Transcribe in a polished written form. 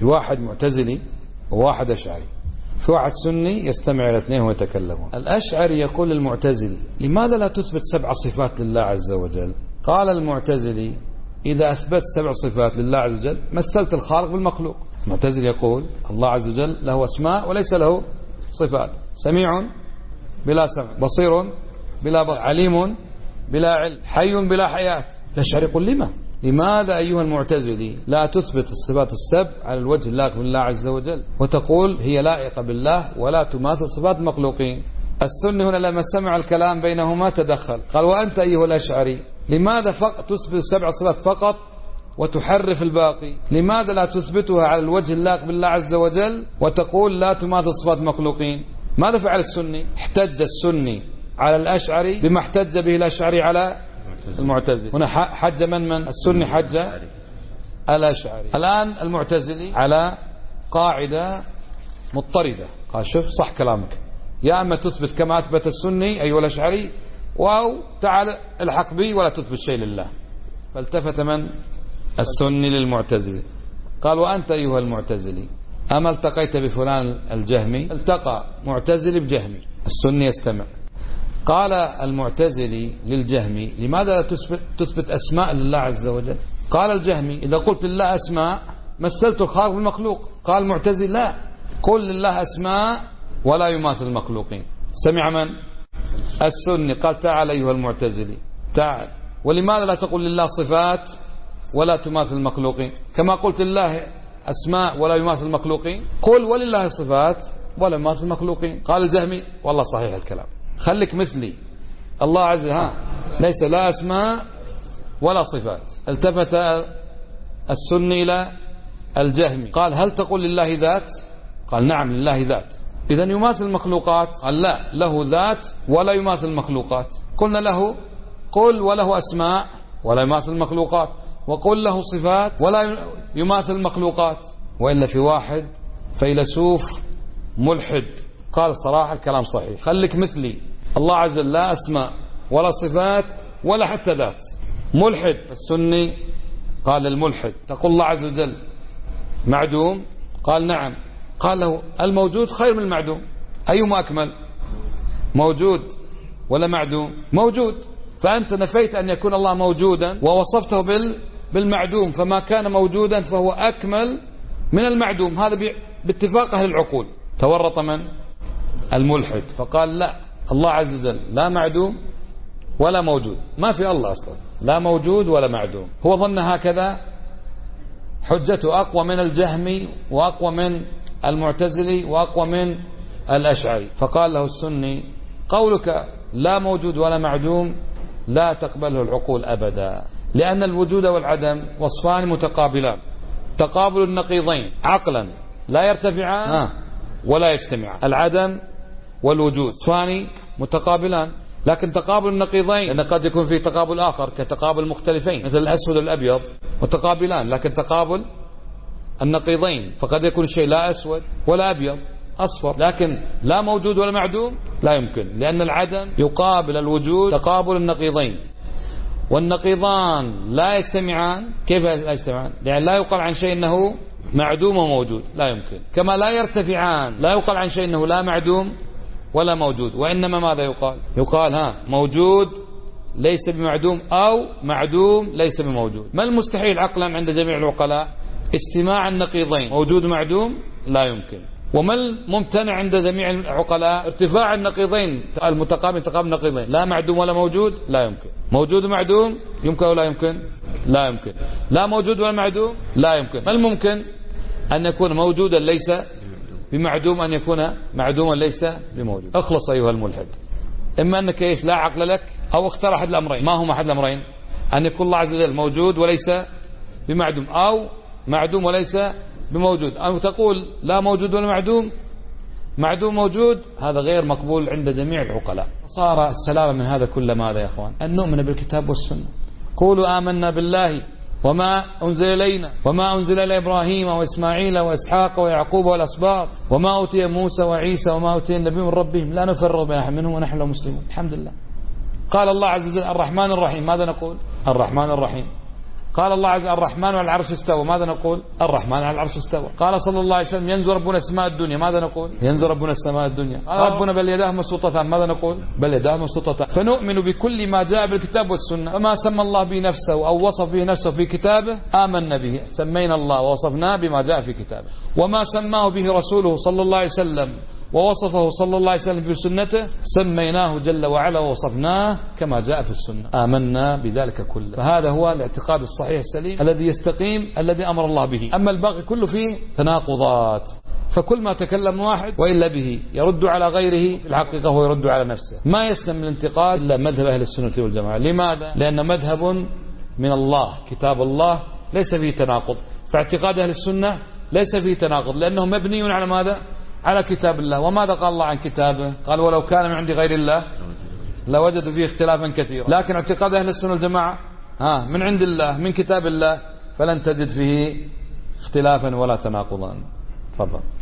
في واحد معتزلي وواحد أشعري، في واحد سني يستمع إلى اثنين ويتكلمون. الأشعري يقول للمعتزلي: لماذا لا تثبت 7 صفات لله عز وجل؟ قال المعتزلي: إذا أثبت 7 صفات لله عز وجل مثلت الخالق بالمخلوق. المعتزلي يقول: الله عز وجل له أسماء وليس له صفات، سميع بلا سمع، بصير بلا بصر، عليم بلا علم، حي بلا حياة. الأشعري يقول: لماذا أيها المعتزلي لا تثبت الصفات ال7 على الوجه اللائق بالله عز وجل وتقول هي لائقة بالله ولا تماثل صفات المخلوقين؟ السني هنا لما سمع الكلام بينهما تدخل، قال: وأنت أيها الأشعري لماذا تثبت 7 صفات فقط وتحرف الباقي؟ لماذا لا تثبتها على الوجه اللائق بالله عز وجل وتقول لا تماثل صفات المخلوقين؟ ماذا فعل السني؟ احتج السني على الأشعري بما احتج به الأشعري على المعتزلي. هنا حج من السني حج الأشعري. الآن المعتزلي على قاعدة مضطردة، قال: شوف صح كلامك، يا أما تثبت كما أثبت السني أيها الأشعري، أو تعال الحق بي ولا تثبت شيء لله. فالتفت من السني للمعتزلي قال: وأنت أيها المعتزلي أما التقيت بفلان الجهمي؟ التقى معتزلي بجهمي. السني يستمع. قال المعتزلي للجهمي: لماذا لا تثبت أسماء لله عز وجل؟ قال الجهمي: إذا قلت لله أسماء مثلت الخالق بالمخلوق. قال المعتزلي: لا، قل لله أسماء ولا يماثل المخلوقين. سمع من السني قال: تعال أيها المعتزلي تعال، ولماذا لا تقول لله صفات ولا تماثل المخلوقين؟ كما قلت لله أسماء ولا يماثل المخلوقين قل ولله صفات ولا يماثل المخلوقين. قال الجهمي: والله صحيح الكلام، خليك مثلي، الله عز وجل ليس لا أسماء ولا صفات. التفت السني إلى الجهمي قال: هل تقول لله ذات؟ قال: نعم لله ذات. إذن يماثل المخلوقات؟ قال: لا، له ذات ولا يماثل المخلوقات. قلنا له: قل وله أسماء ولا يماثل المخلوقات، وقل له صفات ولا يماثل المخلوقات. وإلا في واحد فيلسوف ملحد قال: صراحة الكلام صحيح، خليك مثلي، الله عز وجل لا أسماء ولا صفات ولا حتى ذات. ملحد. السني قال للملحد: تقول الله عز وجل معدوم؟ قال: نعم. قال له: الموجود خير من المعدوم، أيهما أكمل، موجود ولا معدوم؟ موجود. فأنت نفيت أن يكون الله موجودا ووصفته بالمعدوم، فما كان موجودا فهو أكمل من المعدوم. هذا باتفاق أهل العقول. تورط من الملحد فقال: لا، الله عز وجل لا معدوم ولا موجود، ما في الله أصلا، لا موجود ولا معدوم. هو ظن هكذا. حجته أقوى من الجهمي وأقوى من المعتزلي وأقوى من الأشعري. فقال له السني: قولك لا موجود ولا معدوم لا تقبله العقول أبدا، لأن الوجود والعدم وصفان متقابلان، تقابل النقيضين عقلا لا يرتفعان ولا يجتمعان. العدم والوجود وصفان متقابلان، لكن تقابل النقيضين، لأن قد يكون فيه تقابل آخر كتقابل مختلفين مثل الأسود والأبيض متقابلان، لكن تقابل النقيضين فقد يكون شيء لا أسود ولا أبيض، أصفر. لكن لا موجود ولا معدوم لا يمكن، لأن العدم يقابل الوجود تقابل النقيضين، والنقيضان لا يجتمعان. كيف لا يجتمعان؟ يعني لا يقال عن شيء أنه معدوم وموجود، لا يمكن. كما لا يرتفعان، لا يقال عن شيء أنه لا معدوم ولا موجود، وإنما ماذا يقال؟ يقال موجود ليس بمعدوم أو معدوم ليس بموجود. ما المستحيل عقلا عند جميع العقلاء؟ اجتماع النقيضين، موجود ومعدوم لا يمكن. وما الممتنع عند جميع العقلاء؟ ارتفاع النقيضين المتقابل تقابل النقيضين، لا معدوم ولا موجود لا يمكن. موجود ومعدوم يمكن أو لا يمكن؟ لا يمكن. لا موجود ولا معدوم لا يمكن. ما الممكن؟ أن يكون موجودا ليس بمعدوم، أن يكون معدوما ليس بموجود. اخلص أيها الملحد، إما أنك لا عقل لك، أو اختار أحد الأمرين. ما هما أحد الأمرين؟ أن يكون الله عز وجل موجود وليس بمعدوم، أو معدوم وليس بموجود، أو تقول لا موجود ولا معدوم، معدوم موجود. هذا غير مقبول عند جميع العقلاء. صار السلامة من هذا كل ماذا يا أخوان؟ أن نؤمن بالكتاب والسنة. قولوا آمنا بالله وما أنزل إلينا وما أنزل إلى إبراهيم وإسماعيل وإسحاق ويعقوب والأسباط وما أوتي موسى وعيسى وما أوتي النبي من ربهم لا نفرق بين أحد منهم ونحن له مسلمون. الحمد لله. قال الله عز وجل الرحمن الرحيم، ماذا نقول؟ الرحمن الرحيم. قال الله عز وجل الرحمن على العرش استوى، ماذا نقول؟ الرحمن على العرش استوى. قال صلى الله عليه وسلم ينزل ربنا السماء الدنيا، ماذا نقول؟ ينزل ربنا السماء الدنيا. قال ربنا بل يداه مبسوطتان، ماذا نقول؟ بل يداه مبسوطتان. فنؤمن بكل ما جاء بالكتاب والسنة، وما سمى الله به نفسه أو وصف به نفسه في كتابه آمنا به، سمينا الله ووصفناه بما جاء في كتابه. وما سماه به رسوله صلى الله عليه وسلم ووصفه صلى الله عليه وسلم في سنته سميناه جل وعلا ووصفناه كما جاء في السنة، آمنا بذلك كله. فهذا هو الاعتقاد الصحيح السليم الذي يستقيم، الذي أمر الله به. أما الباقي كله فيه تناقضات، فكل ما تكلم واحد وإلا به يرد على غيره، في الحقيقة هو يرد على نفسه. ما يسلم من الانتقاد إلا مذهب أهل السنة والجماعة. لماذا؟ لأن مذهب من الله، كتاب الله ليس فيه تناقض، فاعتقاد أهل السنة ليس فيه تناقض، لأنه مبني على ماذا؟ على كتاب الله. وماذا قال الله عن كتابه؟ قال ولو كان من عند غير الله لوجدوا فيه اختلافا كثيرا. لكن اعتقاد أهل السنة والجماعة من عند الله، من كتاب الله، فلن تجد فيه اختلافا ولا تناقضا. تفضل.